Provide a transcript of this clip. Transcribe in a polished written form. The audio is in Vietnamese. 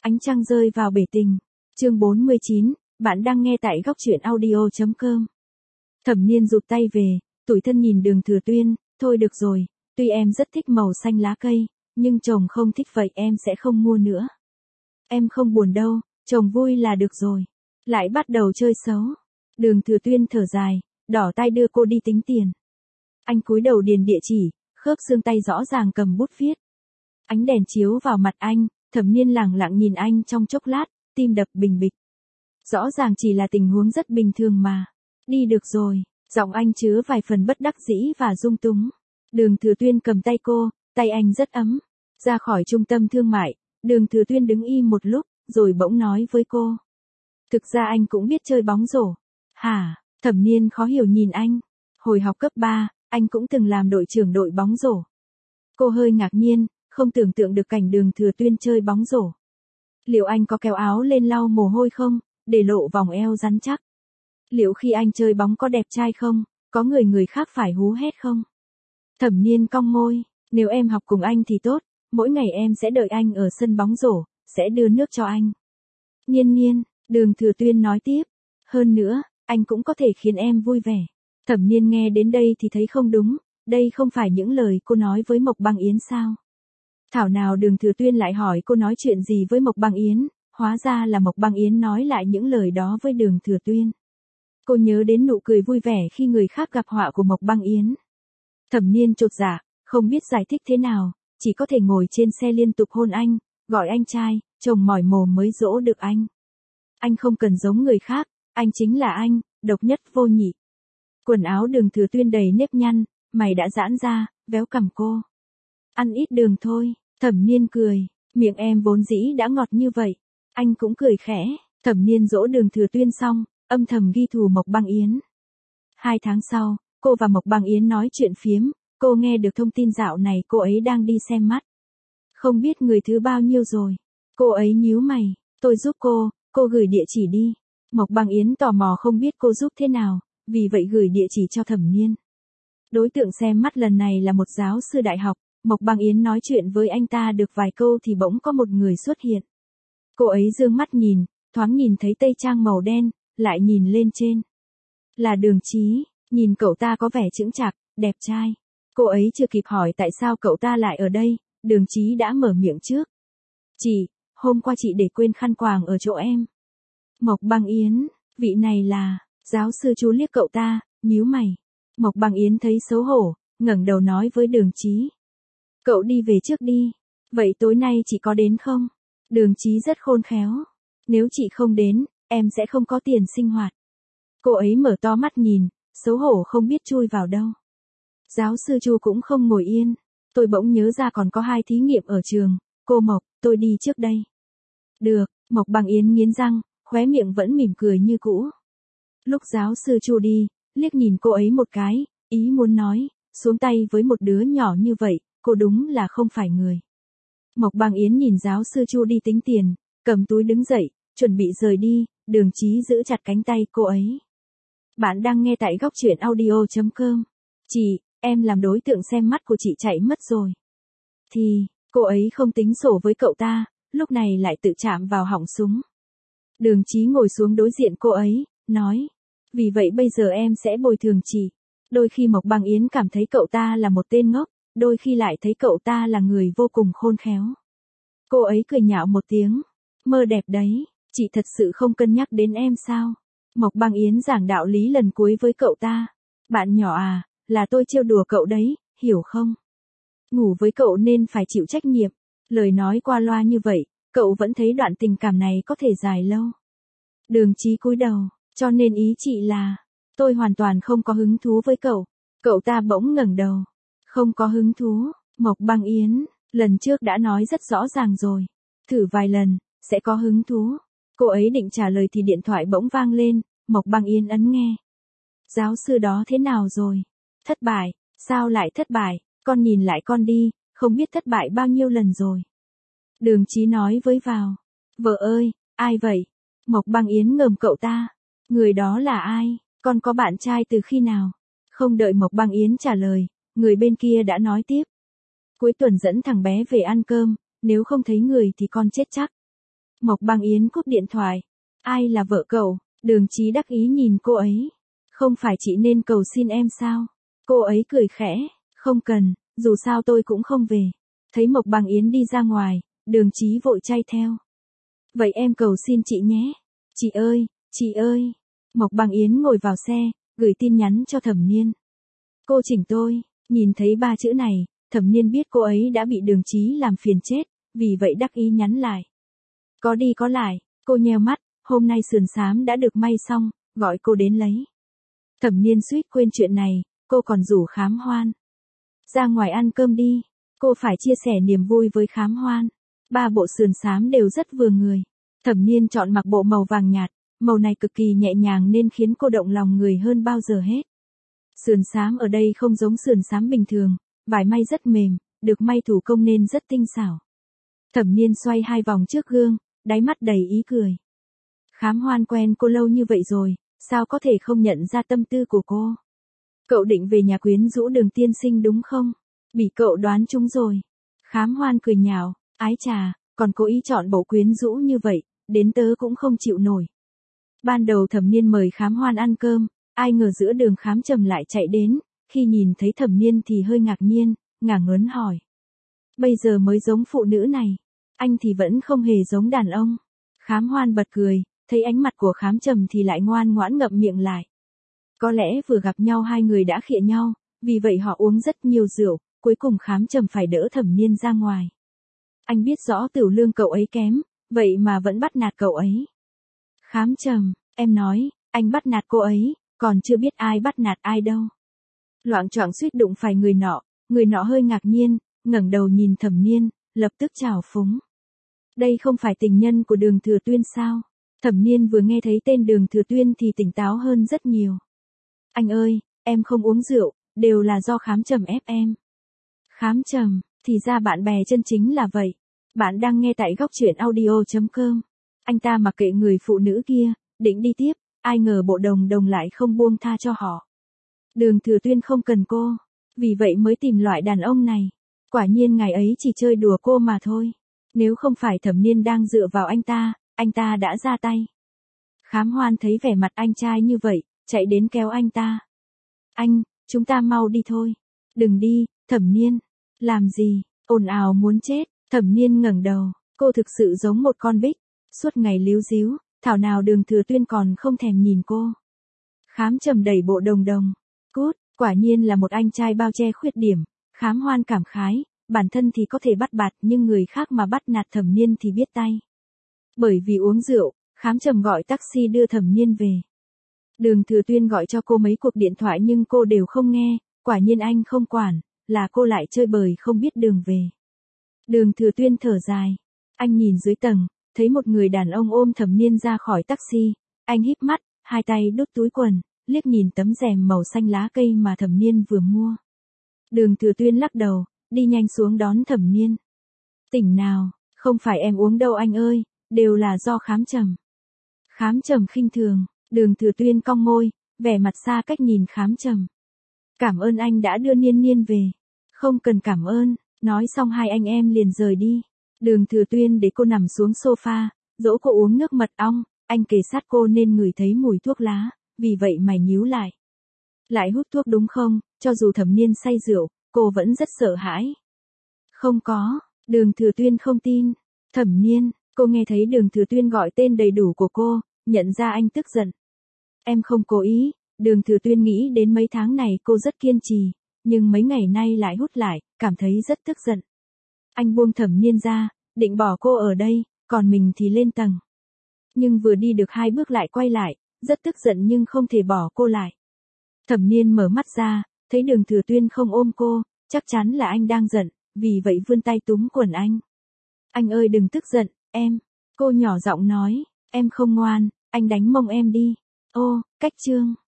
Ánh trăng rơi vào bể tình. Chương 49, bạn đang nghe tại góc truyện audio.com. Thẩm Niên rụt tay về, tủi thân nhìn Đường Thừa Tuyên, thôi được rồi, tuy em rất thích màu xanh lá cây, nhưng chồng không thích vậy em sẽ không mua nữa. Em không buồn đâu, chồng vui là được rồi. Lại bắt đầu chơi xấu. Đường Thừa Tuyên thở dài, đỏ tay đưa cô đi tính tiền. Anh cúi đầu điền địa chỉ, khớp xương tay rõ ràng cầm bút viết. Ánh đèn chiếu vào mặt anh, Thẩm Niên lẳng lặng nhìn anh trong chốc lát, tim đập bình bịch. Rõ ràng chỉ là tình huống rất bình thường mà. Đi được rồi, giọng anh chứa vài phần bất đắc dĩ và dung túng. Đường Thừa Tuyên cầm tay cô, tay anh rất ấm. Ra khỏi trung tâm thương mại, Đường Thừa Tuyên đứng im một lúc, rồi bỗng nói với cô. Thực ra anh cũng biết chơi bóng rổ. Hả? Thẩm Niên khó hiểu nhìn anh. Hồi học cấp 3, anh cũng từng làm đội trưởng đội bóng rổ. Cô hơi ngạc nhiên, không tưởng tượng được cảnh Đường Thừa Tuyên chơi bóng rổ. Liệu anh có kéo áo lên lau mồ hôi không, để lộ vòng eo rắn chắc? Liệu khi anh chơi bóng có đẹp trai không, có người khác phải hú hét không? Thẩm Niên cong môi, nếu em học cùng anh thì tốt, mỗi ngày em sẽ đợi anh ở sân bóng rổ, sẽ đưa nước cho anh. Niên, Đường Thừa Tuyên nói tiếp, hơn nữa, anh cũng có thể khiến em vui vẻ. Thẩm Niên nghe đến đây thì thấy không đúng, đây không phải những lời cô nói với Mộc Băng Yến sao? Thảo nào Đường Thừa Tuyên lại hỏi cô nói chuyện gì với Mộc Băng Yến, hóa ra là Mộc Băng Yến nói lại những lời đó với Đường Thừa Tuyên. Cô nhớ đến nụ cười vui vẻ khi người khác gặp họa của Mộc Băng Yến. Thẩm Niên chột dạ, không biết giải thích thế nào, chỉ có thể ngồi trên xe liên tục hôn anh, gọi anh trai, chồng mỏi mồm mới dỗ được anh. Anh không cần giống người khác, anh chính là anh, độc nhất vô nhị. Quần áo Đường Thừa Tuyên đầy nếp nhăn, mày đã giãn ra, véo cằm cô. Ăn ít đường thôi, Thẩm Niên cười, miệng em vốn dĩ đã ngọt như vậy. Anh cũng cười khẽ, Thẩm Niên dỗ Đường Thừa Tuyên xong, âm thầm ghi thù Mộc Băng Yến. 2 tháng sau, cô và Mộc Băng Yến nói chuyện phiếm, cô nghe được thông tin dạo này cô ấy đang đi xem mắt. Không biết người thứ bao nhiêu rồi. Cô ấy nhíu mày, tôi giúp cô gửi địa chỉ đi. Mộc Băng Yến tò mò không biết cô giúp thế nào, vì vậy gửi địa chỉ cho Thẩm Niên. Đối tượng xem mắt lần này là một giáo sư đại học, Mộc Băng Yến nói chuyện với anh ta được vài câu thì bỗng có một người xuất hiện. Cô ấy dương mắt nhìn, thoáng nhìn thấy tây trang màu đen, lại nhìn lên trên. Là Đường Chí, nhìn cậu ta có vẻ chững chạc, đẹp trai. Cô ấy chưa kịp hỏi tại sao cậu ta lại ở đây, Đường Chí đã mở miệng trước. Chị, hôm qua chị để quên khăn quàng ở chỗ em. Mộc Băng Yến, vị này là, giáo sư chú liếc cậu ta, nhíu mày. Mộc Băng Yến thấy xấu hổ, ngẩng đầu nói với Đường Chí. Cậu đi về trước đi, vậy tối nay chị có đến không? Đường Chí rất khôn khéo. Nếu chị không đến, em sẽ không có tiền sinh hoạt. Cô ấy mở to mắt nhìn, xấu hổ không biết chui vào đâu. Giáo sư Chu cũng không ngồi yên. Tôi bỗng nhớ ra còn có 2 thí nghiệm ở trường. Cô Mộc, tôi đi trước đây. Được, Mộc Băng Yến nghiến răng, khóe miệng vẫn mỉm cười như cũ. Lúc giáo sư Chu đi, liếc nhìn cô ấy một cái, ý muốn nói, xuống tay với một đứa nhỏ như vậy, cô đúng là không phải người. Mộc Băng Yến nhìn giáo sư Chu đi tính tiền, cầm túi đứng dậy, chuẩn bị rời đi, Đường Chí giữ chặt cánh tay cô ấy. Bạn đang nghe tại góc truyện audio.com. Chị, em làm đối tượng xem mắt của chị chạy mất rồi. Thì, cô ấy không tính sổ với cậu ta, lúc này lại tự chạm vào họng súng. Đường Chí ngồi xuống đối diện cô ấy, nói. Vì vậy bây giờ em sẽ bồi thường chị. Đôi khi Mộc Băng Yến cảm thấy cậu ta là một tên ngốc, đôi khi lại thấy cậu ta là người vô cùng khôn khéo. Cô ấy cười nhạo một tiếng. Mơ đẹp đấy, chị thật sự không cân nhắc đến em sao? Mộc Băng Yến giảng đạo lý lần cuối với cậu ta. Bạn nhỏ à, là tôi trêu đùa cậu đấy, hiểu không? Ngủ với cậu nên phải chịu trách nhiệm. Lời nói qua loa như vậy, cậu vẫn thấy đoạn tình cảm này có thể dài lâu. Đường Chí cúi đầu, cho nên ý chị là, tôi hoàn toàn không có hứng thú với cậu. Cậu ta bỗng ngẩng đầu. Không có hứng thú, Mộc Băng Yến, lần trước đã nói rất rõ ràng rồi. Thử vài lần, sẽ có hứng thú. Cô ấy định trả lời thì điện thoại bỗng vang lên, Mộc Băng Yến ấn nghe. Giáo sư đó thế nào rồi? Thất bại, sao lại thất bại, con nhìn lại con đi, không biết thất bại bao nhiêu lần rồi. Đường Chí nói với vào. Vợ ơi, ai vậy? Mộc Băng Yến ngầm cậu ta. Người đó là ai? Con có bạn trai từ khi nào? Không đợi Mộc Băng Yến trả lời, người bên kia đã nói tiếp. Cuối tuần dẫn thằng bé về ăn cơm, nếu không thấy người thì con chết chắc. Mộc Băng Yến cúp điện thoại. Ai là vợ cậu? Đường Chí đắc ý nhìn cô ấy. Không phải chị nên cầu xin em sao? Cô ấy cười khẽ. Không cần, dù sao tôi cũng không về. Thấy Mộc Băng Yến đi ra ngoài, Đường Chí vội chay theo. Vậy em cầu xin chị nhé. Chị ơi, chị ơi. Mộc Băng Yến ngồi vào xe, gửi tin nhắn cho Thẩm Niên. Cô chỉnh tôi. Nhìn thấy ba chữ này, Thẩm Niên biết cô ấy đã bị Đường Chí làm phiền chết, vì vậy đắc ý nhắn lại. Có đi có lại, cô nheo mắt, hôm nay sườn xám đã được may xong, gọi cô đến lấy. Thẩm Niên suýt quên chuyện này, cô còn rủ Khám Hoan. Ra ngoài ăn cơm đi, cô phải chia sẻ niềm vui với Khám Hoan. Ba bộ sườn xám đều rất vừa người. Thẩm Niên chọn mặc bộ màu vàng nhạt, màu này cực kỳ nhẹ nhàng nên khiến cô động lòng người hơn bao giờ hết. Sườn xám ở đây không giống sườn xám bình thường, vải may rất mềm, được may thủ công nên rất tinh xảo. Thẩm Niên xoay 2 vòng trước gương, đáy mắt đầy ý cười. Khám Hoan quen cô lâu như vậy rồi, sao có thể không nhận ra tâm tư của cô? Cậu định về nhà quyến rũ Đường tiên sinh đúng không? Bị cậu đoán trúng rồi. Khám Hoan cười nhạo, ái chà, còn cố ý chọn bộ quyến rũ như vậy, đến tớ cũng không chịu nổi. Ban đầu Thẩm Niên mời Khám Hoan ăn cơm, ai ngờ giữa đường Khám Trầm lại chạy đến, khi nhìn thấy Thẩm Niên thì hơi ngạc nhiên, ngả ngớn hỏi. Bây giờ mới giống phụ nữ này, anh thì vẫn không hề giống đàn ông. Khám Hoan bật cười, thấy ánh mặt của Khám Trầm thì lại ngoan ngoãn ngậm miệng lại. Có lẽ vừa gặp nhau hai người đã khịa nhau, vì vậy họ uống rất nhiều rượu, cuối cùng Khám Trầm phải đỡ Thẩm Niên ra ngoài. Anh biết rõ tửu lương cậu ấy kém, vậy mà vẫn bắt nạt cậu ấy. Khám Trầm, em nói, anh bắt nạt cô ấy, còn chưa biết ai bắt nạt ai đâu. Loạng choạng suýt đụng phải người nọ hơi ngạc nhiên, ngẩng đầu nhìn Thẩm Niên, lập tức trào phúng. Đây không phải tình nhân của Đường Thừa Tuyên sao? Thẩm Niên vừa nghe thấy tên Đường Thừa Tuyên thì tỉnh táo hơn rất nhiều. Anh ơi, em không uống rượu, đều là do Khám Trầm ép em. Khám Trầm, thì ra bạn bè chân chính là vậy. Bạn đang nghe tại góc truyện audio.com. Anh ta mặc kệ người phụ nữ kia, định đi tiếp, ai ngờ bộ đồng đồng lại không buông tha cho họ. Đường Thừa Tuyên không cần cô, vì vậy mới tìm loại đàn ông này. Quả nhiên ngày ấy chỉ chơi đùa cô mà thôi. Nếu không phải Thẩm Niên đang dựa vào anh ta đã ra tay. Khám Hoan thấy vẻ mặt anh trai như vậy, chạy đến kéo anh ta. Anh, chúng ta mau đi thôi. Đừng đi, Thẩm Niên. Làm gì, ồn ào muốn chết. Thẩm Niên ngẩng đầu, cô thực sự giống một con bích. Suốt ngày líu díu, thảo nào Đường Thừa Tuyên còn không thèm nhìn cô. Khám Trầm đẩy bộ đồng đồng. Cút, quả nhiên là một anh trai bao che khuyết điểm. Khám Hoan cảm khái, bản thân thì có thể bắt bạt nhưng người khác mà bắt nạt Thẩm Niên thì biết tay. Bởi vì uống rượu, Khám Trầm gọi taxi đưa Thẩm Niên về. Đường Thừa Tuyên gọi cho cô mấy cuộc điện thoại nhưng cô đều không nghe, quả nhiên anh không quản, là cô lại chơi bời không biết đường về. Đường Thừa Tuyên thở dài, anh nhìn dưới tầng, thấy một người đàn ông ôm Thẩm Niên ra khỏi taxi, anh híp mắt, hai tay đút túi quần, liếc nhìn tấm rèm màu xanh lá cây mà Thẩm Niên vừa mua. Đường Thừa Tuyên lắc đầu, đi nhanh xuống đón Thẩm Niên. Tỉnh nào, không phải em uống đâu anh ơi, đều là do Khám Trầm. Khám Trầm khinh thường, Đường Thừa Tuyên cong môi, vẻ mặt xa cách nhìn Khám Trầm. Cảm ơn anh đã đưa Niên Niên về. Không cần cảm ơn, nói xong hai anh em liền rời đi. Đường Thừa Tuyên để cô nằm xuống sofa, dỗ cô uống nước mật ong, anh kề sát cô nên ngửi thấy mùi thuốc lá, vì vậy mày nhíu lại. Lại hút thuốc đúng không? Cho dù Thẩm Niên say rượu, cô vẫn rất sợ hãi. Không có, Đường Thừa Tuyên không tin. Thẩm Niên, cô nghe thấy Đường Thừa Tuyên gọi tên đầy đủ của cô, nhận ra anh tức giận. Em không cố ý, Đường Thừa Tuyên nghĩ đến mấy tháng này cô rất kiên trì, nhưng mấy ngày nay lại hút lại, cảm thấy rất tức giận. Anh buông Thẩm Niên ra, định bỏ cô ở đây, còn mình thì lên tầng. Nhưng vừa đi được 2 bước lại quay lại, rất tức giận nhưng không thể bỏ cô lại. Thẩm Niên mở mắt ra, thấy Đường Thừa Tuyên không ôm cô, chắc chắn là anh đang giận, vì vậy vươn tay túm quần anh. Anh ơi đừng tức giận, em. Cô nhỏ giọng nói, em không ngoan, anh đánh mông em đi. Ô, cách chương.